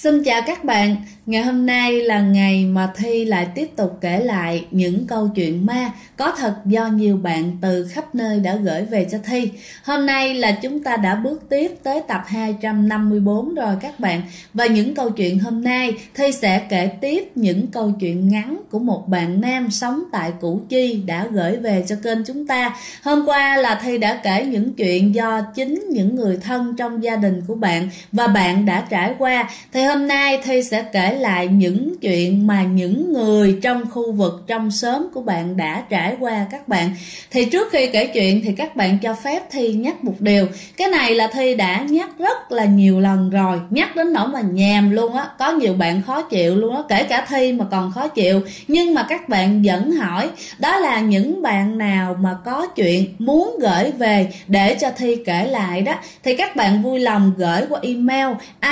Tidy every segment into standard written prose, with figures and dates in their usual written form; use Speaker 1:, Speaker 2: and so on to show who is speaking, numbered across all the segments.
Speaker 1: Xin chào các bạn, ngày hôm nay là ngày mà Thi lại tiếp tục kể lại những câu chuyện ma có thật do nhiều bạn từ khắp nơi đã gửi về cho Thi. Hôm nay là chúng ta đã bước tiếp tới tập 254 rồi các bạn. Và những câu chuyện hôm nay Thi sẽ kể tiếp những câu chuyện ngắn của một bạn nam sống tại Củ Chi đã gửi về cho kênh chúng ta. Hôm qua là Thi đã kể những chuyện do chính những người thân trong gia đình của bạn và bạn đã trải qua. Thì hôm nay Thi sẽ kể lại những chuyện mà những người trong khu vực, trong xóm của bạn đã trải qua các bạn. Thì trước khi kể chuyện thì các bạn cho phép Thi nhắc một điều. Cái này là Thi đã nhắc rất là nhiều lần rồi, nhắc đến nỗi mà nhàm luôn á. Có nhiều bạn khó chịu luôn á, kể cả Thi mà còn khó chịu. Nhưng mà các bạn vẫn hỏi, đó là những bạn nào mà có chuyện muốn gửi về để cho Thi kể lại đó, thì các bạn vui lòng gửi qua email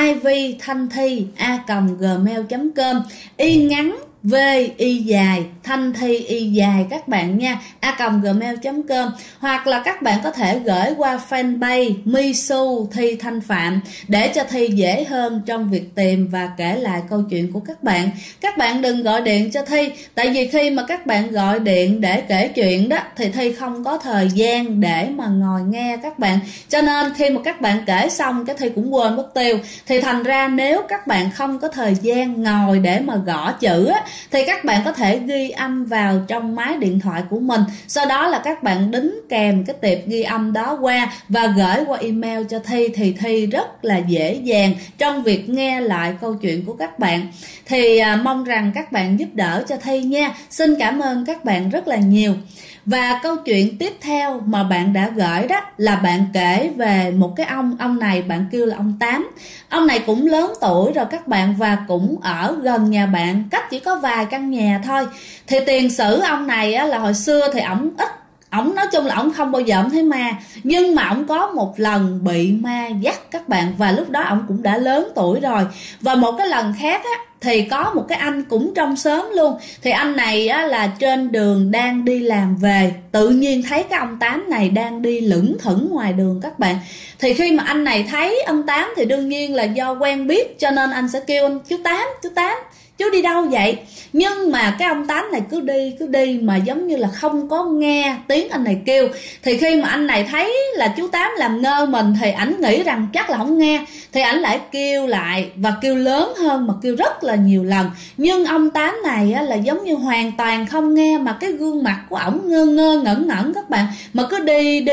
Speaker 1: ivthanthi@gmail.com, y ngắn V y dài thanh thi y dài các bạn nha, @gmail.com, hoặc là các bạn có thể gửi qua fanpage Misu Thi Thanh Phạm để cho Thi dễ hơn trong việc tìm và kể lại câu chuyện của các bạn. Các bạn đừng gọi điện cho Thi, tại vì khi mà các bạn gọi điện để kể chuyện đó thì Thi không có thời gian để mà ngồi nghe các bạn, cho nên khi mà các bạn kể xong cái Thi cũng quên mất tiêu. Thì thành ra nếu các bạn không có thời gian ngồi để mà gõ chữ á, thì các bạn có thể ghi âm vào trong máy điện thoại của mình, sau đó là các bạn đính kèm cái tiệp ghi âm đó qua và gửi qua email cho Thi, thì Thi rất là dễ dàng trong việc nghe lại câu chuyện của các bạn. Thì mong rằng các bạn giúp đỡ cho Thi nha. Xin cảm ơn các bạn rất là nhiều. Và câu chuyện tiếp theo mà bạn đã gửi đó là bạn kể về một cái ông này bạn kêu là ông Tám. Ông này cũng lớn tuổi rồi các bạn, và cũng ở gần nhà bạn, cách chỉ có vài căn nhà thôi. Thì tiền sử ông này á, là hồi xưa thì ổng nói chung là ổng không bao giờ ổng thấy ma, nhưng mà ổng có một lần bị ma dắt các bạn, và lúc đó ổng cũng đã lớn tuổi rồi. Và một cái lần khác á, thì có một cái anh cũng trong xóm luôn. Thì anh này á, là trên đường đang đi làm về, tự nhiên thấy cái ông Tám này đang đi lững thững ngoài đường các bạn. Thì khi mà anh này thấy ông Tám thì đương nhiên là do quen biết, cho nên anh sẽ kêu anh: chú Tám, chú đi đâu vậy? Nhưng mà cái ông Tám này cứ đi mà giống như là không có nghe tiếng anh này kêu. Thì khi mà anh này thấy là chú Tám làm ngơ mình thì ảnh nghĩ rằng chắc là không nghe, thì ảnh lại kêu lại và kêu lớn hơn, mà kêu rất là nhiều lần. Nhưng ông Tám này á, là giống như hoàn toàn không nghe, mà cái gương mặt của ổng ngơ ngẩn các bạn, mà cứ đi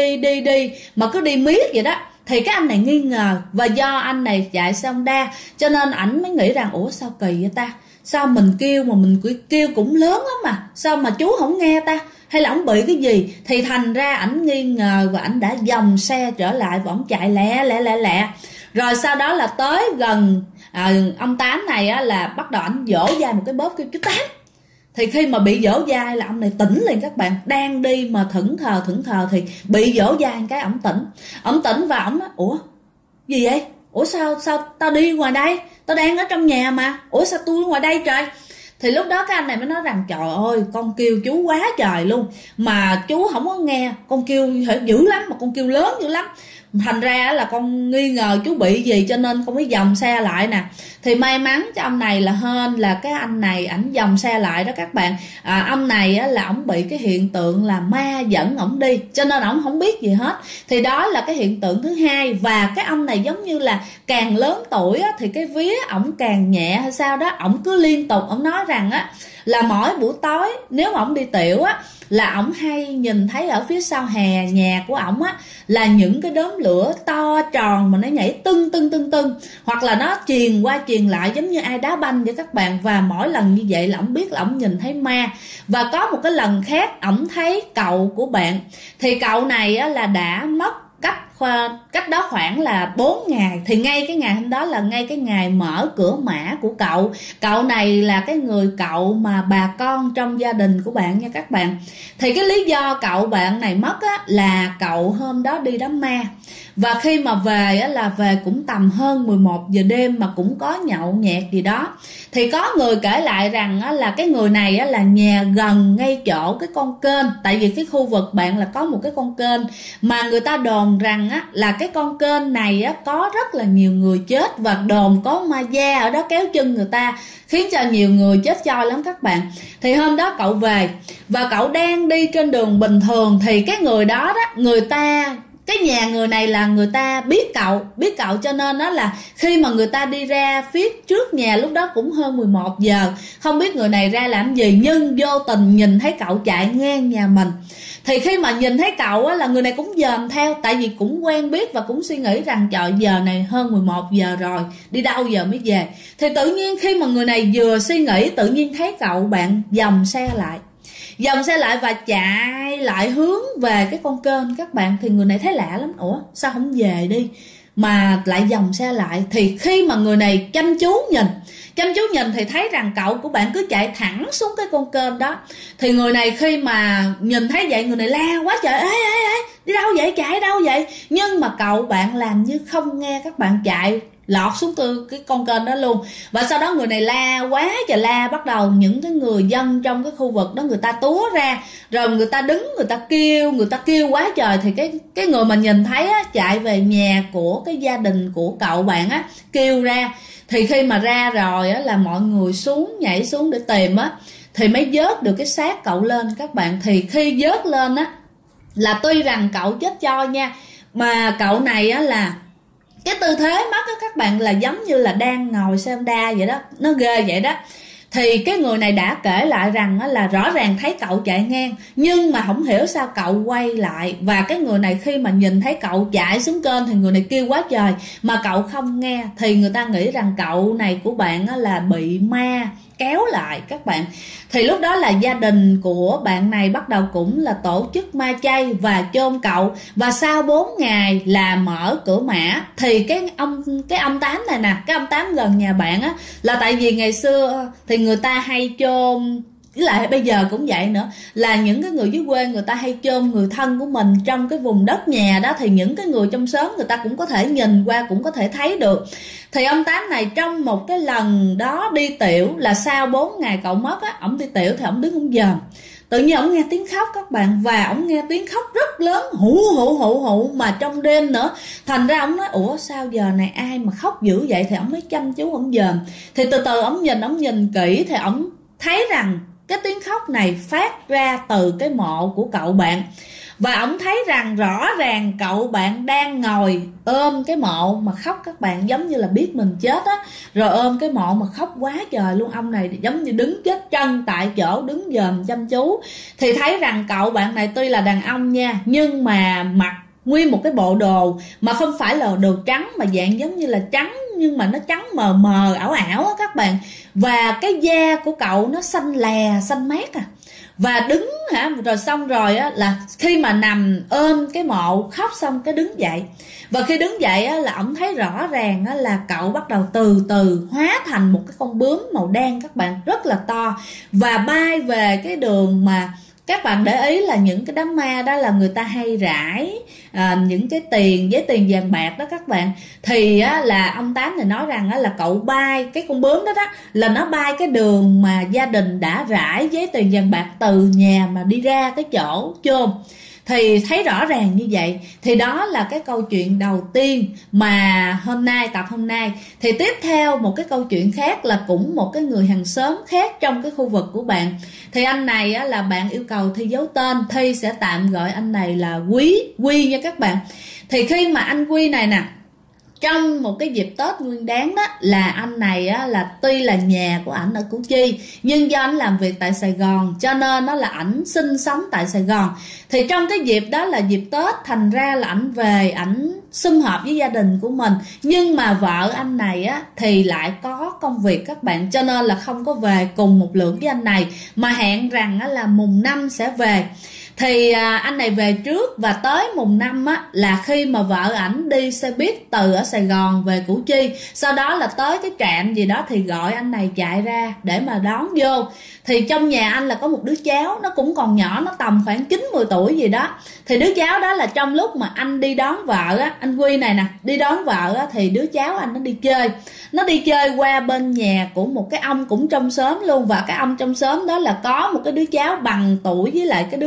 Speaker 1: mà cứ đi miết vậy đó. Thì cái anh này nghi ngờ, và do anh này chạy xe Honda cho nên ảnh mới nghĩ rằng: ủa sao kỳ vậy ta, sao mình kêu mà mình kêu cũng lớn lắm mà sao mà chú không nghe ta, hay là ổng bị cái gì? Thì thành ra ảnh nghi ngờ và ảnh đã dòng xe trở lại và ổng chạy lẹ. Rồi sau đó là tới gần ông Tám này á, là bắt đầu ảnh vỗ vai một cái bóp kêu: chú Tám. Thì khi mà bị vỗ vai là ông này tỉnh liền các bạn, đang đi mà thẫn thờ thì bị vỗ vai cái ổng tỉnh và ổng nói: ủa gì vậy, ủa sao tao đi ngoài đây, tao đang ở trong nhà mà, ủa sao tôi ngoài đây trời? Thì lúc đó cái anh này mới nói rằng: trời ơi, con kêu chú quá trời luôn mà chú không có nghe, con kêu dữ lắm, mà con kêu lớn dữ lắm, thành ra là con nghi ngờ chú bị gì cho nên con mới dòng xe lại nè. Thì may mắn cho ông này là hên là cái anh này ảnh dòng xe lại đó các bạn. Ông này á, là ổng bị cái hiện tượng là ma dẫn ổng đi, cho nên ổng không biết gì hết. Thì đó là cái hiện tượng thứ hai. Và cái ông này giống như là càng lớn tuổi á, thì cái vía ổng càng nhẹ hay sao đó. Ổng cứ liên tục ổng nói rằng á, là mỗi buổi tối nếu mà ổng đi tiểu á, là ổng hay nhìn thấy ở phía sau hè nhà của ổng á, là những cái đốm lửa to tròn mà nó nhảy tưng, hoặc là nó truyền qua truyền lại giống như ai đá banh vậy các bạn. Và mỗi lần như vậy là ổng biết là ổng nhìn thấy ma. Và có một cái lần khác ổng thấy cậu của bạn, thì cậu này á, là đã mất cách đó khoảng là 4 ngày. Thì ngay cái ngày hôm đó là ngay cái ngày mở cửa mã của cậu này là cái người cậu mà bà con trong gia đình của bạn nha các bạn. Thì cái lý do cậu bạn này mất á, là cậu hôm đó đi đám ma, và khi mà về á, là về cũng tầm hơn 11 giờ đêm, mà cũng có nhậu nhẹt gì đó. Thì có người kể lại rằng á, là cái người này á, là nhà gần ngay chỗ cái con kênh, tại vì cái khu vực bạn là có một cái con kênh mà người ta đồn rằng rằng á, là cái con kênh này á, có rất là nhiều người chết và đồn có ma da ở đó kéo chân người ta, khiến cho nhiều người chết choi lắm các bạn. Thì hôm đó cậu về và cậu đang đi trên đường bình thường, thì cái người đó người ta, cái nhà người này là người ta biết cậu cho nên đó là khi mà người ta đi ra phía trước nhà, lúc đó cũng hơn 11 giờ, không biết người này ra làm gì, nhưng vô tình nhìn thấy cậu chạy ngang nhà mình. Thì khi mà nhìn thấy cậu á, là người này cũng dòm theo, tại vì cũng quen biết và cũng suy nghĩ rằng trời, giờ này hơn 11 giờ rồi, đi đâu giờ mới về. Thì tự nhiên khi mà người này vừa suy nghĩ, tự nhiên thấy cậu bạn dòng xe lại và chạy lại hướng về cái con kênh các bạn. Thì người này thấy lạ lắm, ủa sao không về đi mà lại dòng xe lại. Thì khi mà người này chăm chú nhìn thì thấy rằng cậu của bạn cứ chạy thẳng xuống cái con kênh đó. Thì người này khi mà nhìn thấy vậy, người này la quá trời, ê đi đâu vậy, chạy đâu vậy. Nhưng mà cậu bạn làm như không nghe, các bạn chạy lọt xuống từ cái con kênh đó luôn. Và sau đó người này la quá trời la, bắt đầu những cái người dân trong cái khu vực đó người ta túa ra, rồi người ta đứng, người ta kêu quá trời. Thì cái người mà nhìn thấy á, chạy về nhà của cái gia đình của cậu bạn á, kêu ra. Thì khi mà ra rồi á, là mọi người nhảy xuống để tìm á, thì mới vớt được cái xác cậu lên các bạn. Thì khi vớt lên á, là tuy rằng cậu chết choi nha, mà cậu này á là cái tư thế mất á các bạn, là giống như là đang ngồi xe Honda vậy đó, nó ghê vậy đó. Thì cái người này đã kể lại rằng á, là rõ ràng thấy cậu chạy ngang, nhưng mà không hiểu sao cậu quay lại. Và cái người này khi mà nhìn thấy cậu chạy xuống kênh thì người này kêu quá trời mà cậu không nghe. Thì người ta nghĩ rằng cậu này của bạn á, là bị ma kéo lại các bạn. Thì lúc đó là gia đình của bạn này bắt đầu cũng là tổ chức ma chay và chôn cậu. Và sau 4 ngày là mở cửa mã. Thì cái ông Tám này nè, cái ông Tám gần nhà bạn á, là tại vì ngày xưa thì người ta hay chôn, với lại bây giờ cũng vậy nữa, là những cái người dưới quê người ta hay chôn người thân của mình trong cái vùng đất nhà đó. Thì những cái người trong xóm người ta cũng có thể nhìn qua, cũng có thể thấy được. Thì ông Tám này trong một cái lần đó đi tiểu, là sau 4 ngày cậu mất á, ổng đi tiểu thì ổng đứng ổng dòm. Tự nhiên ổng nghe tiếng khóc các bạn, và ổng nghe tiếng khóc rất lớn, hụ mà trong đêm nữa. Thành ra ổng nói ủa sao giờ này ai mà khóc dữ vậy. Thì ổng mới chăm chú ổng dòm. Thì từ từ ổng nhìn kỹ, thì ổng thấy rằng cái tiếng khóc này phát ra từ cái mộ của cậu bạn. Và ổng thấy rằng rõ ràng cậu bạn đang ngồi ôm cái mộ mà khóc các bạn, giống như là biết mình chết á, rồi ôm cái mộ mà khóc quá trời luôn. Ông này giống như đứng chết chân tại chỗ, đứng dòm chăm chú. Thì thấy rằng cậu bạn này tuy là đàn ông nha, nhưng mà mặc nguyên một cái bộ đồ mà không phải là đồ trắng, mà dạng giống như là trắng nhưng mà nó trắng mờ mờ ảo ảo á các bạn. Và cái da của cậu nó xanh lè, xanh mát à. Và đứng rồi xong rồi á, là khi mà nằm ôm cái mộ khóc xong cái đứng dậy. Và khi đứng dậy á, là ổng thấy rõ ràng á, là cậu bắt đầu từ từ hóa thành một cái con bướm màu đen các bạn, rất là to, và bay về cái đường mà các bạn để ý là những cái đám ma đó là người ta hay rải những cái giấy tiền vàng bạc đó các bạn. Thì á, là ông Tám này nói rằng á, là cậu bay cái con bướm đó là nó bay cái đường mà gia đình đã rải giấy tiền vàng bạc từ nhà mà đi ra cái chỗ chôn. Thì thấy rõ ràng như vậy. Thì đó là cái câu chuyện đầu tiên mà tập hôm nay. Thì tiếp theo một cái câu chuyện khác là cũng một cái người hàng xóm khác trong cái khu vực của bạn. Thì anh này á, là bạn yêu cầu Thi giấu tên, Thi sẽ tạm gọi anh này là Quy nha các bạn. Thì khi mà anh Quy này nè, trong một cái dịp Tết Nguyên Đán đó, là anh này á, là tuy là nhà của ảnh ở Củ Chi, nhưng do ảnh làm việc tại Sài Gòn cho nên nó là ảnh sinh sống tại Sài Gòn. Thì trong cái dịp đó là dịp Tết, thành ra là ảnh về, ảnh sum họp với gia đình của mình. Nhưng mà vợ anh này á, thì lại có công việc các bạn, cho nên là không có về cùng một lượt với anh này, mà hẹn rằng á, là mùng 5 sẽ về. Thì anh này về trước, và tới mùng 5 á, là khi mà vợ ảnh đi xe buýt từ ở Sài Gòn về Củ Chi, sau đó là tới cái trạm gì đó thì gọi anh này chạy ra để mà đón vô. Thì trong nhà anh là có một đứa cháu, nó cũng còn nhỏ, nó tầm khoảng 9-10 tuổi gì đó. Thì đứa cháu đó là trong lúc mà anh đi đón vợ á, anh Quy này nè, đi đón vợ á, thì đứa cháu anh nó đi chơi. Nó đi chơi qua bên nhà của một cái ông cũng trong xóm luôn. Và cái ông trong xóm đó là có một cái đứa cháu bằng tuổi với lại cái đứa bé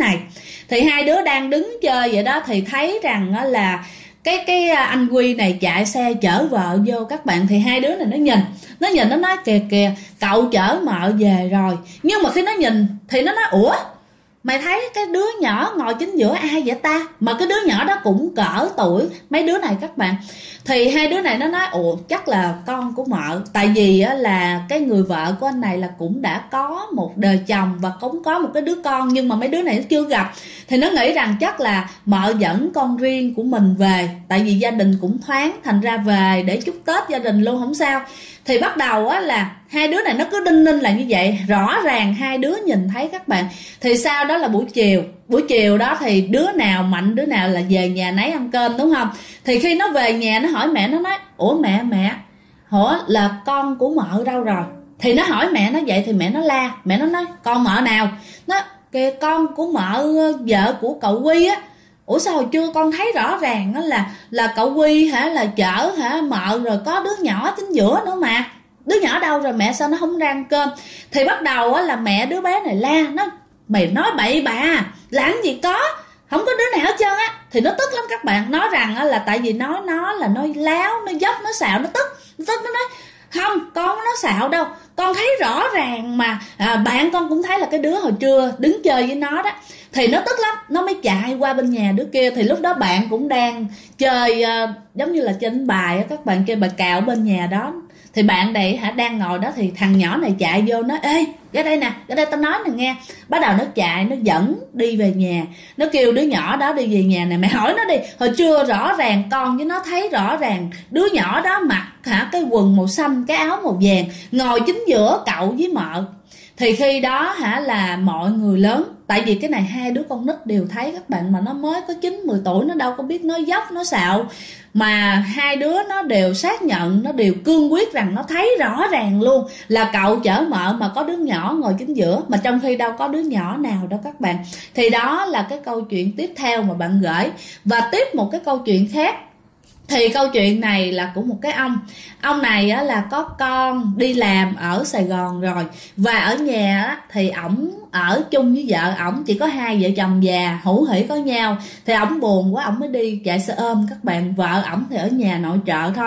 Speaker 1: này. Thì hai đứa đang đứng chơi vậy đó, thì thấy rằng là cái anh Quy này chạy xe chở vợ vô các bạn. Thì hai đứa này nó nhìn nó nói kìa kìa, cậu chở mợ về rồi. Nhưng mà khi nó nhìn thì nó nói ủa, mày thấy cái đứa nhỏ ngồi chính giữa ai vậy ta? Mà cái đứa nhỏ đó cũng cỡ tuổi mấy đứa này các bạn. Thì hai đứa này nó nói ủa chắc là con của mợ. Tại vì là cái người vợ của anh này là cũng đã có một đời chồng và cũng có một cái đứa con, nhưng mà mấy đứa này nó chưa gặp. Thì nó nghĩ rằng chắc là mợ dẫn con riêng của mình về, tại vì gia đình cũng thoáng, thành ra về để chúc Tết gia đình luôn không sao. Thì bắt đầu là hai đứa này nó cứ đinh ninh là như vậy. Rõ ràng hai đứa nhìn thấy các bạn. Thì sau đó là buổi chiều đó thì đứa nào mạnh đứa nào là về nhà nấy ăn cơm, đúng không? Thì khi nó về nhà nó hỏi mẹ, nó nói ủa mẹ hỏi là con của mợ đâu rồi? Thì nó hỏi mẹ nó vậy, thì mẹ nó la. Mẹ nó nói con mợ nào? Nó kìa con của mợ, vợ của cậu Quy á. Ủa sao hồi chưa con thấy rõ ràng là cậu Quy là chở mợ rồi có đứa nhỏ chính giữa nữa mà. Đứa nhỏ đâu rồi mẹ, sao nó không ra ăn cơm? Thì bắt đầu là mẹ đứa bé này la, nó mày nói bậy bạ, làm gì có, không có đứa nào hết trơn á. Thì nó tức lắm các bạn, nói rằng là tại vì nó là nó láo, nó dốc, nó xạo, nó tức. Nó nói không, con nó xạo đâu, con thấy rõ ràng mà bạn con cũng thấy là cái đứa hồi trưa đứng chơi với nó đó. Thì nó tức lắm, nó mới chạy qua bên nhà đứa kia. Thì lúc đó bạn cũng đang chơi giống như là trên bài á, các bạn chơi bài cào bên nhà đó. Thì bạn này đang ngồi đó, thì thằng nhỏ này chạy vô nói ê ra đây nè, ra đây tao nói nè nghe. Bắt đầu nó chạy, nó dẫn đi về nhà. Nó kêu đứa nhỏ đó đi về nhà nè, mày hỏi nó đi, hồi trưa rõ ràng con với nó thấy rõ ràng đứa nhỏ đó mặc cái quần màu xanh, cái áo màu vàng, ngồi chính giữa cậu với mợ. Thì khi đó là mọi người lớn, tại vì cái này hai đứa con nít đều thấy các bạn, mà nó mới có 9-10 tuổi, nó đâu có biết nói dốc, nó xạo. Mà hai đứa nó đều xác nhận, nó đều cương quyết rằng nó thấy rõ ràng luôn là cậu chở mợ mà có đứa nhỏ ngồi chính giữa, mà trong khi đâu có đứa nhỏ nào đâu các bạn. Thì đó là cái câu chuyện tiếp theo mà bạn gửi. Và tiếp một cái câu chuyện khác. Thì câu chuyện này là của một cái ông này là có con đi làm ở Sài Gòn rồi, và ở nhà thì ổng ở chung với vợ ổng, chỉ có hai vợ chồng già hữu hỉ có nhau. Thì ổng buồn quá, ổng mới đi chạy xe ôm các bạn. Vợ ổng thì ở nhà nội trợ thôi.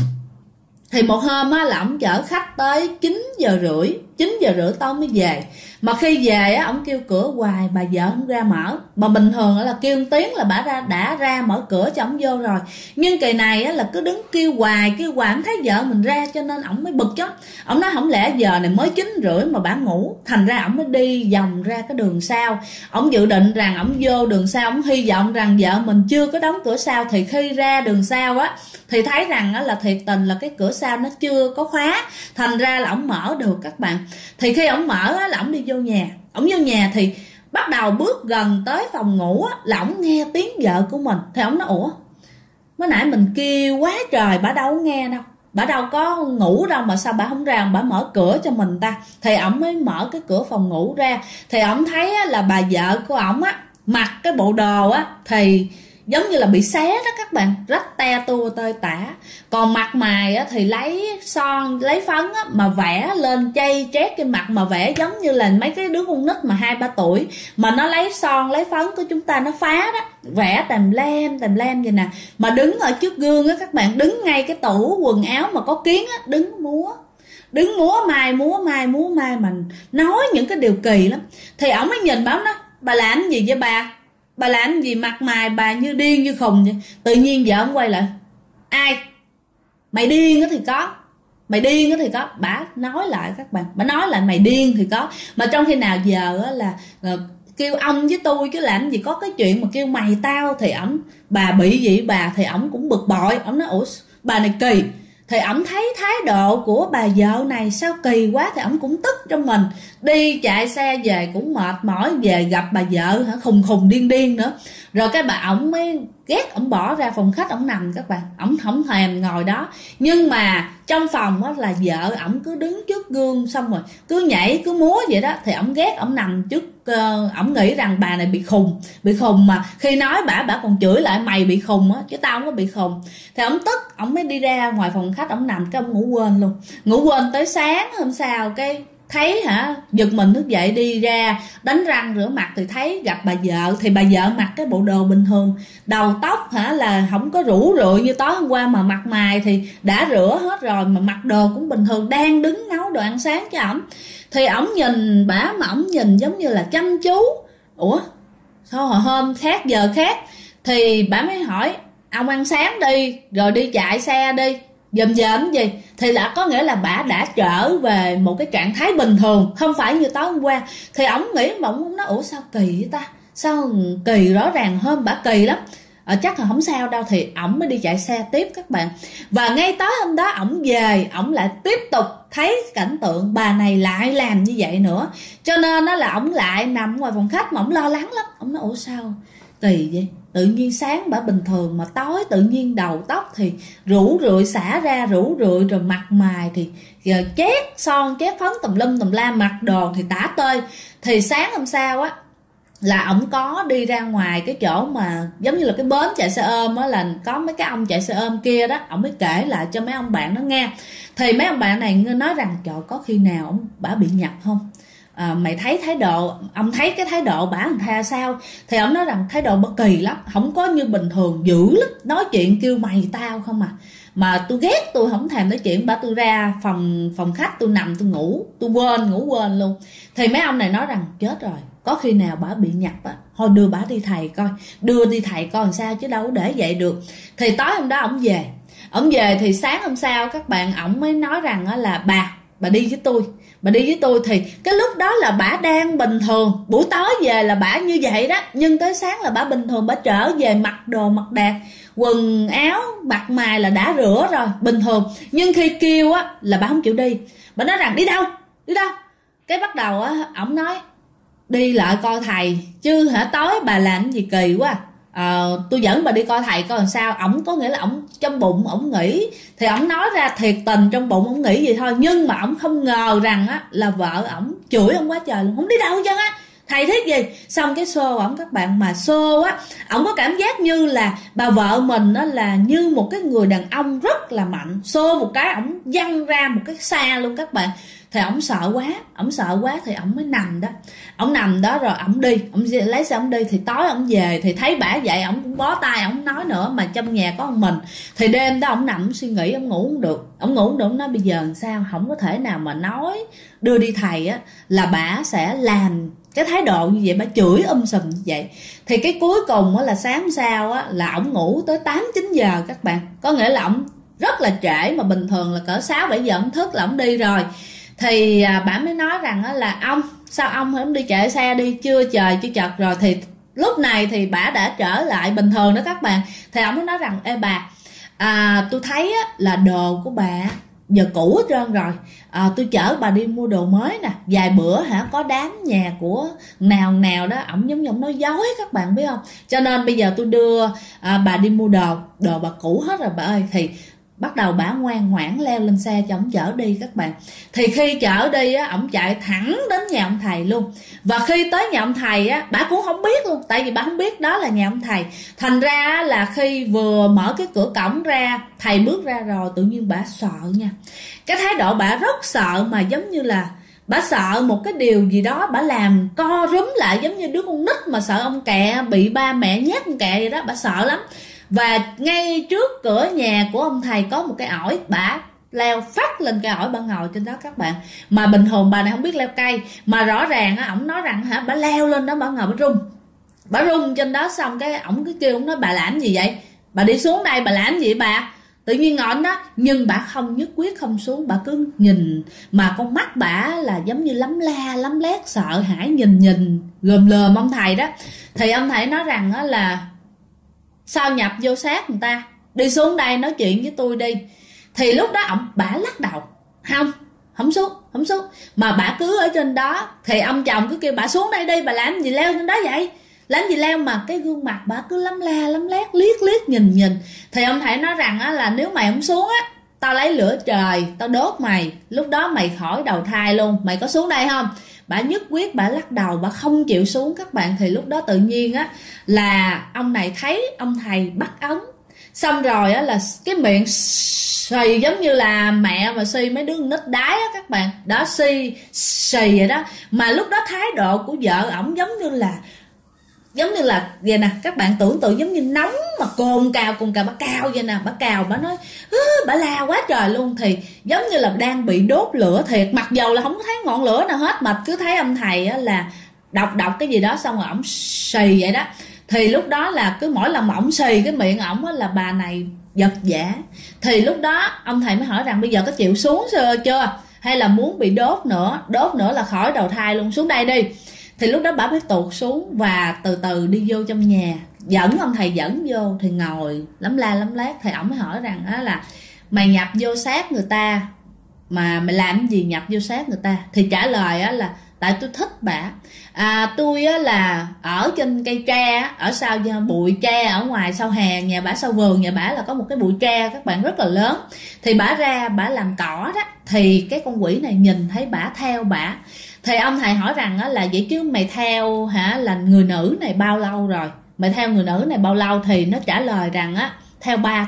Speaker 1: Thì một hôm là ổng chở khách tới 9 giờ rưỡi tối mới về. Mà khi về ổng kêu cửa hoài, bà vợ không ra mở. Mà bình thường là kêu một tiếng là bà đã ra mở cửa cho ổng vô rồi. Nhưng kỳ này là cứ đứng kêu hoài ổng thấy vợ mình ra, cho nên ổng mới bực chứ. Ổng nói không lẽ giờ này mới 9 rưỡi mà bà ngủ. Thành ra ổng mới đi vòng ra cái đường sau. Ổng dự định rằng ổng vô đường sau, ổng hy vọng rằng vợ mình chưa có đóng cửa sau. Thì khi ra đường sau thì thấy rằng là thiệt tình là cái cửa sau nó chưa có khóa, thành ra là ổng mở được các bạn. Thì khi ổng mở là ổng đi vô nhà. Ổng vô nhà thì bắt đầu bước gần tới phòng ngủ là ổng nghe tiếng vợ của mình. Thì ổng nói ủa, mới nãy mình kêu quá trời, bà đâu có nghe đâu, bà đâu có ngủ đâu mà sao bà không ra, bà mở cửa cho mình ta. Thì ổng mới mở cái cửa phòng ngủ ra. Thì ổng thấy là bà vợ của ổng mặc cái bộ đồ thì giống như là bị xé đó các bạn, rách te tua tơi tả. Còn mặt mày thì lấy son lấy phấn mà vẽ lên chay chét trên mặt, mà vẽ giống như là mấy cái đứa con nít mà 2-3 tuổi mà nó lấy son lấy phấn của chúng ta nó phá đó, vẽ tèm lem vậy nè. Mà đứng ở trước gương các bạn, đứng ngay cái tủ quần áo mà có kiến đứng múa mai mình nói những cái điều kỳ lắm. Thì ổng mới nhìn báo nó, bà làm gì vậy bà làm gì mặt mày bà như điên như khùng vậy? Tự nhiên vợ ông quay lại, ai mày điên thì có, bà nói lại các bạn, bà nói lại mày điên thì có. Mà trong khi nào giờ là kêu ông với tôi chứ làm gì có cái chuyện mà kêu mày tao. Thì bà bị vậy bà, thì ổng cũng bực bội, ổng nói ủa bà này kỳ. Thì ổng thấy thái độ của bà vợ này sao kỳ quá, thì ổng cũng tức trong mình. Đi chạy xe về cũng mệt mỏi, về gặp bà vợ khùng điên nữa. Rồi cái bà ổng mới ghét, ổng bỏ ra phòng khách ổng nằm các bạn. Ổng không thèm ngồi đó. Nhưng mà trong phòng là vợ ổng cứ đứng trước gương, xong rồi cứ nhảy cứ múa vậy đó. Thì ổng ghét, ổng nằm trước, ổng nghĩ rằng bà này bị khùng. Mà khi nói bà còn chửi lại mày bị khùng chứ tao không có bị khùng. Thì ổng tức, ổng mới đi ra ngoài phòng khách ổng nằm, cái ổng ngủ quên luôn. Ngủ quên tới sáng hôm sau, cái thấy giật mình thức dậy đi ra đánh răng rửa mặt thì thấy gặp bà vợ. Thì bà vợ mặc cái bộ đồ bình thường, đầu tóc là không có rủ rượi như tối hôm qua, mà mặt mày thì đã rửa hết rồi, mà mặc đồ cũng bình thường, đang đứng nấu đồ ăn sáng cho ổng. Thì ổng nhìn bả mà ổng nhìn giống như là chăm chú. Ủa sao hồi hôm khác giờ khác? Thì bả mới hỏi ông ăn sáng đi rồi đi chạy xe đi dòm dòm gì. Thì đã có nghĩa là bả đã trở về một cái trạng thái bình thường, không phải như tối hôm qua. Thì ổng nghĩ mà ổng nói ủa sao kỳ vậy ta, sao kỳ, rõ ràng hôm bả kỳ lắm, chắc là không sao đâu. Thì ổng mới đi chạy xe tiếp các bạn. Và ngay tối hôm đó ổng về, ổng lại tiếp tục thấy cảnh tượng bà này lại làm như vậy nữa. Cho nên đó là ổng lại nằm ngoài phòng khách mà ổng lo lắng lắm. Ổng nói ủa sao kỳ vậy, tự nhiên sáng bả bình thường mà tối tự nhiên đầu tóc thì rủ rượi xả ra, rủ rượi, rồi mặt mày thì chét son chét phấn tùm lum tùm la, mặc đồ thì tả tơi. Thì sáng hôm sau á là ổng có đi ra ngoài cái chỗ mà giống như là cái bến chạy xe ôm á, là có mấy cái ông chạy xe ôm kia đó, ổng mới kể lại cho mấy ông bạn đó nghe. Thì mấy ông bạn này nói rằng trời, có khi nào bả bị nhập không? Mày thấy thái độ, ông thấy cái thái độ bả làm tha sao? Thì ông nói rằng thái độ bả kỳ lắm, không có như bình thường, dữ lắm, nói chuyện kêu mày tao không à. Mà tôi ghét, tôi không thèm nói chuyện bả. Tôi ra phòng khách tôi nằm tôi ngủ, tôi ngủ quên luôn. Thì mấy ông này nói rằng chết rồi, có khi nào bả bị nhập á, thôi đưa bả đi thầy coi, đưa đi thầy coi làm sao chứ đâu có để vậy được. Thì tối hôm đó ổng về thì sáng hôm sau các bạn, ổng mới nói rằng á là bà đi với tôi. Bà đi với tôi thì cái lúc đó là bả đang bình thường, buổi tối về là bả như vậy đó, nhưng tới sáng là bả bình thường, bả trở về mặc đồ mặc đạt, quần áo mặt mày là đã rửa rồi, bình thường. Nhưng khi kêu á là bả không chịu đi. Bả nói rằng đi đâu. Cái bắt đầu á ổng nói đi lại coi thầy chứ tối bà làm cái gì kỳ quá. Tôi dẫn bà đi coi thầy coi làm sao. Ổng có nghĩa là ổng trong bụng ổng nghĩ, thì ổng nói ra thiệt tình trong bụng ổng nghĩ vậy thôi, nhưng mà ổng không ngờ rằng á là vợ ổng chửi ổng quá trời luôn, không đi đâu chứ á, thầy thiết gì. Xong cái xô ổng các bạn, mà xô á ổng có cảm giác như là bà vợ mình á là như một cái người đàn ông rất là mạnh, xô một cái ổng văng ra một cái xa luôn các bạn. Thì ổng sợ quá thì ổng mới nằm đó. Ổng nằm đó rồi ổng lấy xe ổng đi. Thì tối ổng về thì thấy bả vậy, ổng cũng bó tay, ổng nói nữa, mà trong nhà có một mình. Thì đêm đó ổng nằm suy nghĩ, ổng ngủ không được. Ổng nói bây giờ làm sao, không có thể nào mà nói đưa đi thầy á là bả sẽ làm cái thái độ như vậy, bả chửi sùm như vậy. Thì cái cuối cùng á là sáng sau á là ổng ngủ tới 8-9 giờ các bạn. Có nghĩa là ổng rất là trễ, mà bình thường là cỡ 6-7 giờ ổng thức là ổng đi rồi. Thì bà mới nói rằng là ông, sao ông không đi chạy xe đi, chưa trời chưa chật rồi. Thì lúc này thì bà đã trở lại bình thường đó các bạn. Thì ông mới nói rằng ê bà, tôi thấy á, là đồ của bà giờ cũ hết trơn rồi, tôi chở bà đi mua đồ mới nè. Vài bữa có đám nhà của nào đó, ổng giống như ổng nói dối các bạn biết không. Cho nên bây giờ tôi đưa bà đi mua đồ bà cũ hết rồi bà ơi. Thì bắt đầu bả ngoan ngoãn leo lên xe cho ổng chở đi các bạn. Thì khi chở đi á, ổng chạy thẳng đến nhà ông thầy luôn. Và khi tới nhà ông thầy á, bả cũng không biết luôn, tại vì bả không biết đó là nhà ông thầy. Thành ra là khi vừa mở cái cửa cổng ra, thầy bước ra rồi, tự nhiên bả sợ nha. Cái thái độ bả rất sợ, mà giống như là bả sợ một cái điều gì đó, bả làm co rúm lại giống như đứa con nít mà sợ ông kẹ bị ba mẹ nhát ông kẹ vậy đó, bả sợ lắm. Và ngay trước cửa nhà của ông thầy có một cái ổi, bả leo phát lên cái ổi, bả ngồi trên đó các bạn. Mà bình thường bà này không biết leo cây, mà rõ ràng á ổng nói rằng bả leo lên đó, bả ngồi bả rung trên đó. Xong cái ổng cứ kêu, ổng nói bà làm gì vậy, bà đi xuống đây bà làm gì bà. Tự nhiên ngồi đó, nhưng bả không nhất quyết không xuống, bả cứ nhìn, mà con mắt bả là giống như lắm la lắm lét, sợ hãi, nhìn gồm lờm ông thầy đó. Thì ông thầy nói rằng á là sao nhập vô sát người ta, đi xuống đây nói chuyện với tôi đi. Thì lúc đó bả lắc đầu, không xuống, mà bả cứ ở trên đó. Thì ông chồng cứ kêu bả xuống đây đi, bà làm gì leo trên đó vậy, làm gì leo, mà cái gương mặt bả cứ lắm la lắm lét, liếc nhìn. Thì ông thầy nói rằng á là nếu mày không xuống á, tao lấy lửa trời tao đốt mày, lúc đó mày khỏi đầu thai luôn, mày có xuống đây không. Bả nhất quyết, bả lắc đầu, bả không chịu xuống các bạn. Thì lúc đó tự nhiên á là ông này thấy ông thầy bắt ấn, Xong rồi á là cái miệng xì giống như là mẹ mà xì mấy đứa nít đái á các bạn, đó xì vậy đó. Mà lúc đó thái độ của vợ ổng giống như là vậy nè, các bạn tưởng tượng giống như nóng mà cồn cào bà cào vậy nè, bà cào bà nói bà la quá trời luôn, thì giống như là đang bị đốt lửa thiệt, mặc dầu là không có thấy ngọn lửa nào hết, mà cứ thấy ông thầy á là đọc cái gì đó xong rồi ổng xì vậy đó. Thì lúc đó là cứ mỗi lần mà ổng xì cái miệng ổng á là bà này giật giả. Thì lúc đó ông thầy mới hỏi rằng bây giờ có chịu xuống chưa, hay là muốn bị đốt nữa là khỏi đầu thai luôn, xuống đây đi. Thì lúc đó bà mới tuột xuống và từ từ đi vô trong nhà, ông thầy dẫn vô thì ngồi lắm la lắm lát. Thì ổng mới hỏi rằng á là mày nhập vô xác người ta mà mày làm cái gì nhập vô xác người ta? Thì trả lời á là tại tôi thích bả. Tôi á là ở trên cây tre, ở sau bụi tre ở ngoài sau hè nhà bả, sau vườn nhà bả là có một cái bụi tre các bạn rất là lớn. Thì bả ra bả làm cỏ đó, thì cái con quỷ này nhìn thấy bả theo bả. Thì ông thầy hỏi rằng á là vậy chứ mày theo là người nữ này bao lâu rồi, mày theo người nữ này bao lâu? Thì nó trả lời rằng á theo 3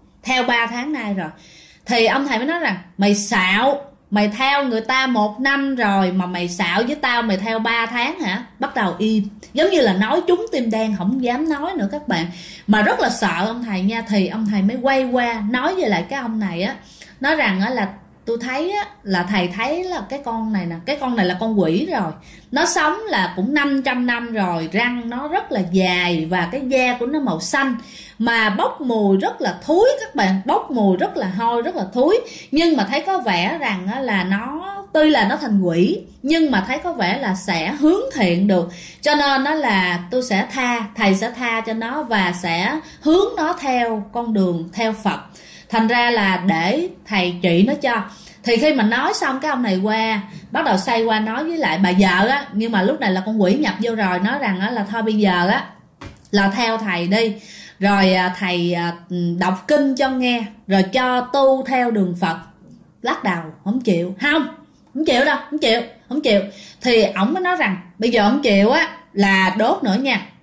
Speaker 1: tháng nay rồi. Thì ông thầy mới nói rằng mày xạo, mày theo người ta 1 năm rồi mà mày xạo với tao mày theo 3 tháng hả? Bắt đầu im, giống như là nói trúng tim đen, không dám nói nữa các bạn, mà rất là sợ ông thầy nha. Thì ông thầy mới quay qua nói với lại cái ông này á, nói rằng á là tôi thấy á, là thầy thấy là cái con này nè, cái con này là con quỷ rồi, nó sống là cũng 500 năm rồi, răng nó rất là dài và cái da của nó màu xanh, mà bốc mùi rất là thúi các bạn, bốc mùi rất là hôi, rất là thúi. Nhưng mà thấy có vẻ rằng á, là nó tuy là nó thành quỷ nhưng mà thấy có vẻ là sẽ hướng thiện được, cho nên đó là tôi sẽ thầy sẽ tha cho nó và sẽ hướng nó theo con đường theo Phật. Thành ra là để thầy trị nó cho. Thì khi mà nói xong cái ông này qua bắt đầu xoay qua nói với lại bà vợ á, nhưng mà lúc này là con quỷ nhập vô rồi, nói rằng á là thôi bây giờ á là theo thầy đi, rồi thầy đọc kinh cho nghe, rồi cho tu theo đường Phật. Lắc đầu không chịu, không chịu đâu, không chịu. Thì ổng mới nói rằng bây giờ không chịu á là đốt nữa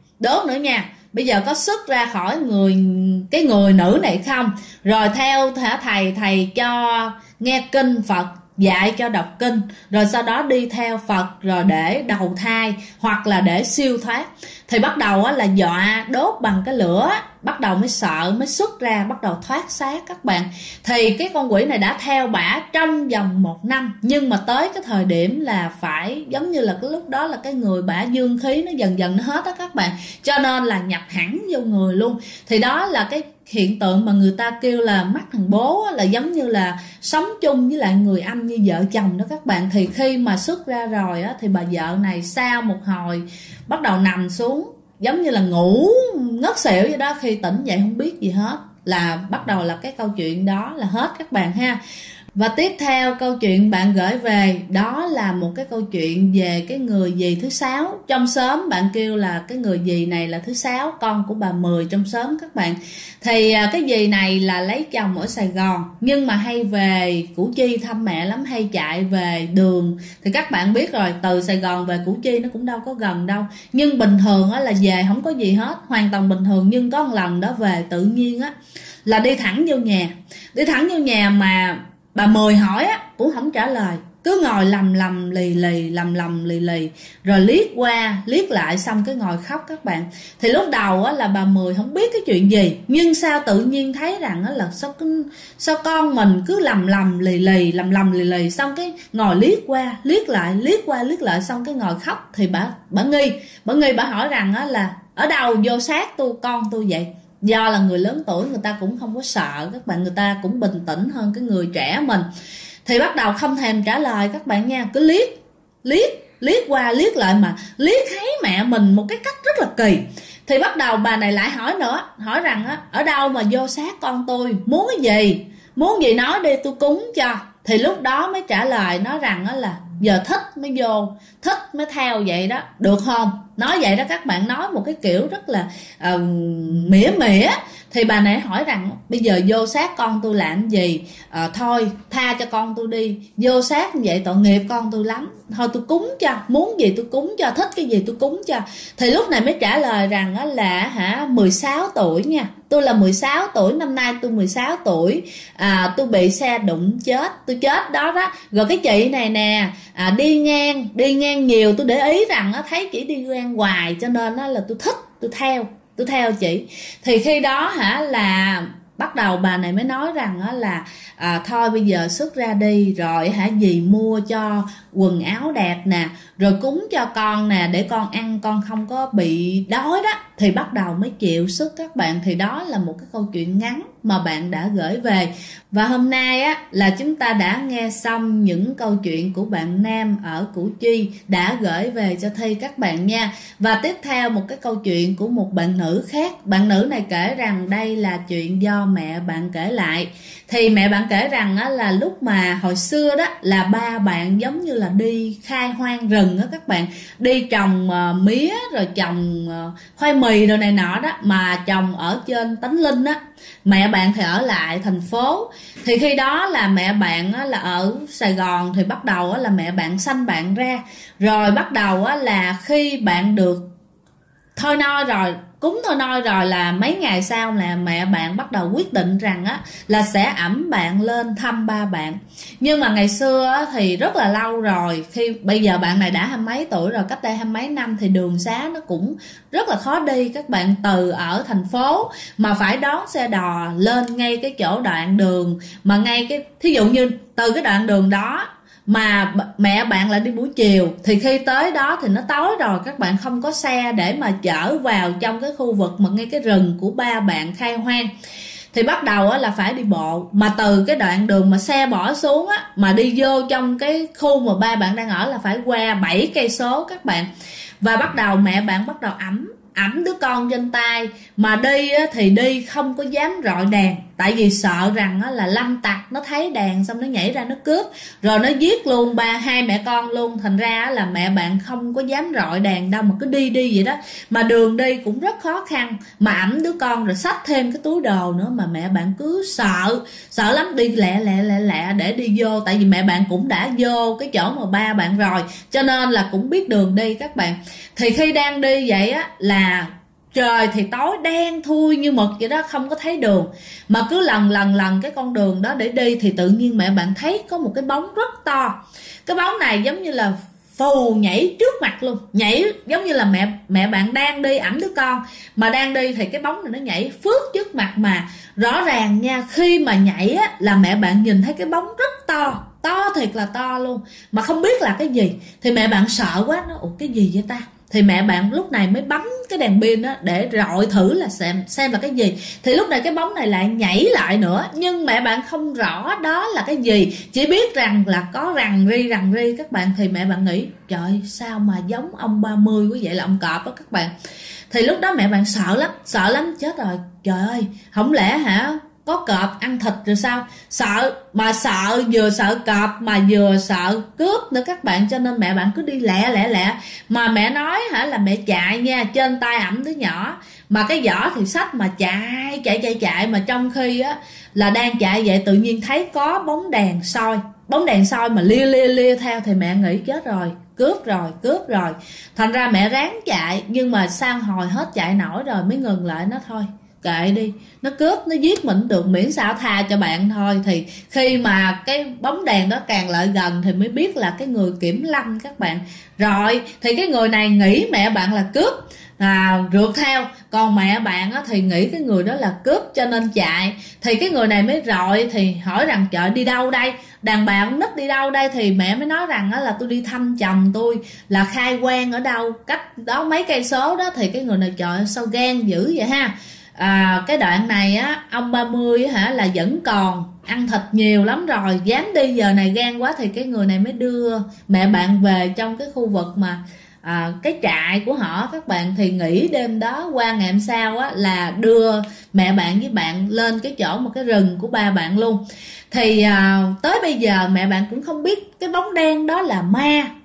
Speaker 1: nha, bây giờ có xuất ra khỏi cái người nữ này không, rồi theo thầy cho nghe kinh Phật, dạy cho đọc kinh, rồi sau đó đi theo Phật rồi để đầu thai hoặc là để siêu thoát. Thì bắt đầu á là dọa đốt bằng cái lửa, bắt đầu mới sợ, mới xuất ra, bắt đầu thoát xác các bạn. Thì cái con quỷ này đã theo bả trong vòng 1 năm, nhưng mà tới cái thời điểm là phải giống như là cái lúc đó là cái người bả dương khí nó dần dần nó hết đó các bạn, cho nên là nhập hẳn vô người luôn. Thì đó là cái hiện tượng mà người ta kêu là mắt thằng bố, là giống như là sống chung với lại người anh như vợ chồng đó các bạn. Thì khi mà xuất ra rồi á, thì bà vợ này sau một hồi bắt đầu nằm xuống giống như là ngủ ngất xỉu vậy đó, khi tỉnh dậy không biết gì hết, là bắt đầu là cái câu chuyện đó là hết các bạn ha. Và tiếp theo câu chuyện bạn gửi về đó là một cái câu chuyện về cái người dì thứ 6 trong xóm. Bạn kêu là cái người dì này là thứ 6, con của bà Mười trong xóm các bạn. Thì cái dì này là lấy chồng ở Sài Gòn nhưng mà hay về Củ Chi thăm mẹ lắm, hay chạy về đường. Thì các bạn biết rồi, từ Sài Gòn về Củ Chi nó cũng đâu có gần đâu, nhưng bình thường á là về không có gì hết, hoàn toàn bình thường. Nhưng có một lần đó về tự nhiên á là đi thẳng vô nhà mà bà Mười hỏi á cũng không trả lời, cứ ngồi lầm lì lì, rồi liếc qua liếc lại xong cái ngồi khóc các bạn. Thì lúc đầu á là bà Mười không biết cái chuyện gì, nhưng sao tự nhiên thấy rằng á là sao con mình cứ lầm lì lì, xong cái ngồi liếc qua liếc lại xong cái ngồi khóc. Thì bà nghi, bà hỏi rằng á là ở đâu vô xác con tôi vậy. Do là người lớn tuổi người ta cũng không có sợ các bạn, người ta cũng bình tĩnh hơn cái người trẻ mình. Thì bắt đầu không thèm trả lời các bạn nha, cứ liếc qua liếc lại, mà liếc thấy mẹ mình một cái cách rất là kỳ. Thì bắt đầu bà này lại hỏi nữa, hỏi rằng á ở đâu mà vô xác con tôi, muốn cái gì nói đi tôi cúng cho. Thì lúc đó mới trả lời, nói rằng á là giờ thích mới vô, thích mới theo vậy đó, được không? Nói vậy đó các bạn, nói một cái kiểu rất là mỉa. Thì bà này hỏi rằng bây giờ vô sát con tôi làm gì, thôi tha cho con tôi đi, vô sát như vậy tội nghiệp con tôi lắm, thôi tôi cúng cho, muốn gì tôi cúng cho, thích cái gì tôi cúng cho. Thì lúc này mới trả lời rằng là 16 tuổi nha, tôi là 16 tuổi, năm nay tôi 16 tuổi, tôi bị xe đụng chết, tôi chết đó đó. Rồi cái chị này nè, đi ngang nhiều, tôi để ý rằng thấy chị đi ngang hoài cho nên là tôi thích, tôi theo chị. Thì khi đó là bắt đầu bà này mới nói rằng là thôi bây giờ xuất ra đi, rồi dì mua cho quần áo đẹp nè, rồi cúng cho con nè, để con ăn, con không có bị đói đó. Thì bắt đầu mới chịu xuất các bạn. Thì đó là một cái câu chuyện ngắn mà bạn đã gửi về. Và hôm nay là chúng ta đã nghe xong những câu chuyện của bạn Nam ở Củ Chi đã gửi về cho Thi các bạn nha. Và tiếp theo một cái câu chuyện của một bạn nữ khác. Bạn nữ này kể rằng đây là chuyện do mẹ bạn kể lại. Thì mẹ bạn kể rằng là lúc mà hồi xưa đó là ba bạn giống như là đi khai hoang rừng đó các bạn, đi trồng mía rồi trồng khoai mì rồi này nọ đó, mà trồng ở trên Tánh Linh á. Mẹ bạn thì ở lại thành phố. Thì khi đó là mẹ bạn là ở Sài Gòn, thì bắt đầu là mẹ bạn sanh bạn ra. Rồi bắt đầu là khi bạn được thôi nôi rồi, cúng thôi nôi rồi, là mấy ngày sau là mẹ bạn bắt đầu quyết định rằng là sẽ ẵm bạn lên thăm ba bạn. Nhưng mà ngày xưa thì rất là lâu rồi, bây giờ bạn này đã 20 mấy tuổi rồi, cách đây 20 mấy năm, thì đường xá nó cũng rất là khó đi các bạn. Từ ở thành phố mà phải đón xe đò lên ngay cái chỗ đoạn đường, mà ngay cái thí dụ như từ cái đoạn đường đó mà mẹ bạn lại đi buổi chiều, thì khi tới đó thì nó tối rồi các bạn, không có xe để mà chở vào trong cái khu vực mà ngay cái rừng của ba bạn khai hoang. Thì bắt đầu là phải đi bộ, mà từ cái đoạn đường mà xe bỏ xuống mà đi vô trong cái khu mà ba bạn đang ở là phải qua 7 cây số các bạn. Và bắt đầu mẹ bạn bắt đầu ẵm đứa con trên tay, mà đi thì đi không có dám rọi đèn, tại vì sợ rằng là lâm tặc nó thấy đèn xong nó nhảy ra nó cướp, rồi nó giết luôn hai mẹ con luôn. Thành ra là mẹ bạn không có dám rọi đèn đâu, mà cứ đi vậy đó. Mà đường đi cũng rất khó khăn, mà ẵm đứa con rồi xách thêm cái túi đồ nữa, mà mẹ bạn cứ sợ lắm, đi lẹ để đi vô. Tại vì mẹ bạn cũng đã vô cái chỗ mà ba bạn rồi, cho nên là cũng biết đường đi các bạn. Thì khi đang đi vậy là trời thì tối đen thui như mực vậy đó, không có thấy đường. Mà cứ lần cái con đường đó để đi, thì tự nhiên mẹ bạn thấy có một cái bóng rất to. Cái bóng này giống như là phù nhảy trước mặt luôn, nhảy giống như là mẹ bạn đang đi ẵm đứa con, mà đang đi thì cái bóng này nó nhảy phước trước mặt. Mà rõ ràng nha, khi mà nhảy là mẹ bạn nhìn thấy cái bóng rất to thiệt là to luôn, mà không biết là cái gì. Thì mẹ bạn sợ quá, nó cái gì vậy ta? Thì mẹ bạn lúc này mới bấm cái đèn pin để rọi thử là xem là cái gì. Thì lúc này cái bóng này lại nhảy lại nữa, nhưng mẹ bạn không rõ đó là cái gì, chỉ biết rằng là có rằn ri các bạn. Thì mẹ bạn nghĩ trời sao mà giống ông 30 quá vậy, là ông cọp đó các bạn. Thì lúc đó mẹ bạn sợ lắm, chết rồi, trời ơi, không lẽ có cọp ăn thịt rồi sao? Vừa sợ cọp mà vừa sợ cướp nữa các bạn, cho nên mẹ bạn cứ đi lẹ. Mà mẹ nói là mẹ chạy nha, trên tay ẵm đứa nhỏ, mà cái giỏ thì xách mà chạy. Mà trong khi là đang chạy vậy, tự nhiên thấy có bóng đèn soi mà lia theo. Thì mẹ nghĩ chết rồi, cướp rồi. Thành ra mẹ ráng chạy, nhưng mà sang hồi hết chạy nổi rồi mới ngừng lại, nó thôi kệ đi, nó cướp nó giết mình được, miễn sao tha cho bạn thôi. Thì khi mà cái bóng đèn đó càng lại gần thì mới biết là cái người kiểm lâm các bạn. Rồi thì cái người này nghĩ mẹ bạn là cướp, rượt theo. Còn mẹ bạn thì nghĩ cái người đó là cướp cho nên chạy. Thì cái người này mới rọi, thì hỏi rằng trời đi đâu đây, đàn bà con nít đi đâu đây. Thì mẹ mới nói rằng là tôi đi thăm chồng tôi là khai quang ở đâu, cách đó mấy cây số đó. Thì cái người này trời sao gan dữ vậy ha. Cái đoạn này ông 30 là vẫn còn ăn thịt nhiều lắm rồi, dám đi giờ này gan quá. Thì cái người này mới đưa mẹ bạn về trong cái khu vực mà cái trại của họ các bạn. Thì nghỉ đêm đó, qua ngày hôm sau là đưa mẹ bạn với bạn lên cái chỗ một cái rừng của ba bạn luôn. Thì tới bây giờ mẹ bạn cũng không biết cái bóng đen đó là ma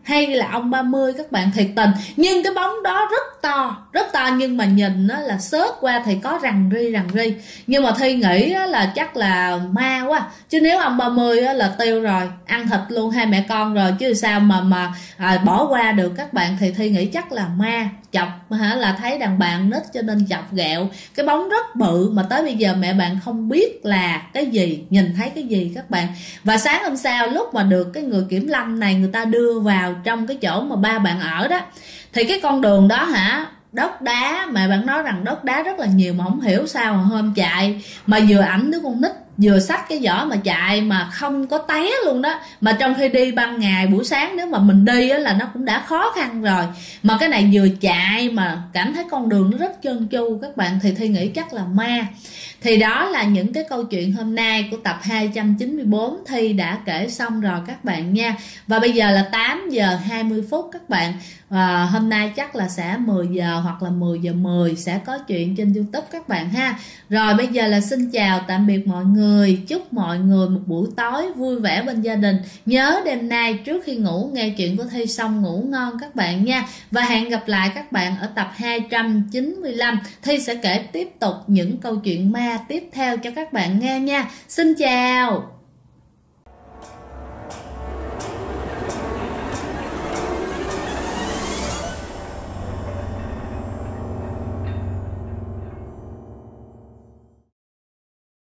Speaker 1: hay là ông 30 các bạn, thiệt tình. Nhưng cái bóng đó rất to, nhưng mà nhìn nó là xớt qua thì có rằn ri. Nhưng mà Thi nghĩ là chắc là ma quá, chứ nếu ông 30 là tiêu rồi, ăn thịt luôn hai mẹ con rồi, chứ sao mà bỏ qua được các bạn. Thì Thi nghĩ chắc là ma chọc là thấy đàn bà nít cho nên chọc ghẹo. Cái bóng rất bự mà tới bây giờ mẹ bạn không biết là cái gì, nhìn thấy cái gì các bạn. Và sáng hôm sau lúc mà được cái người kiểm lâm này người ta đưa vào trong cái chỗ mà ba bạn ở đó, thì cái con đường đó đất đá, mẹ bạn nói rằng đất đá rất là nhiều, mà không hiểu sao mà hôm chạy mà vừa ảnh đứa con nít vừa xách cái giỏ mà chạy mà không có té luôn đó. Mà trong khi đi ban ngày buổi sáng nếu mà mình đi là nó cũng đã khó khăn rồi, mà cái này vừa chạy mà cảm thấy con đường nó rất trơn tru các bạn, thì Thi nghĩ chắc là ma. Thì đó là những cái câu chuyện hôm nay của tập 294 Thi đã kể xong rồi các bạn nha. Và bây giờ là 8 giờ 20 phút các bạn. Hôm nay chắc là sẽ 10 giờ hoặc là 10 giờ 10 sẽ có chuyện trên YouTube các bạn ha. Rồi bây giờ là xin chào tạm biệt mọi người. Chúc mọi người một buổi tối vui vẻ bên gia đình. Nhớ đêm nay trước khi ngủ nghe chuyện của Thi xong ngủ ngon các bạn nha. Và hẹn gặp lại các bạn ở tập 295. Thi sẽ kể tiếp tục những câu chuyện ma tiếp theo cho các bạn nghe nha. Xin chào.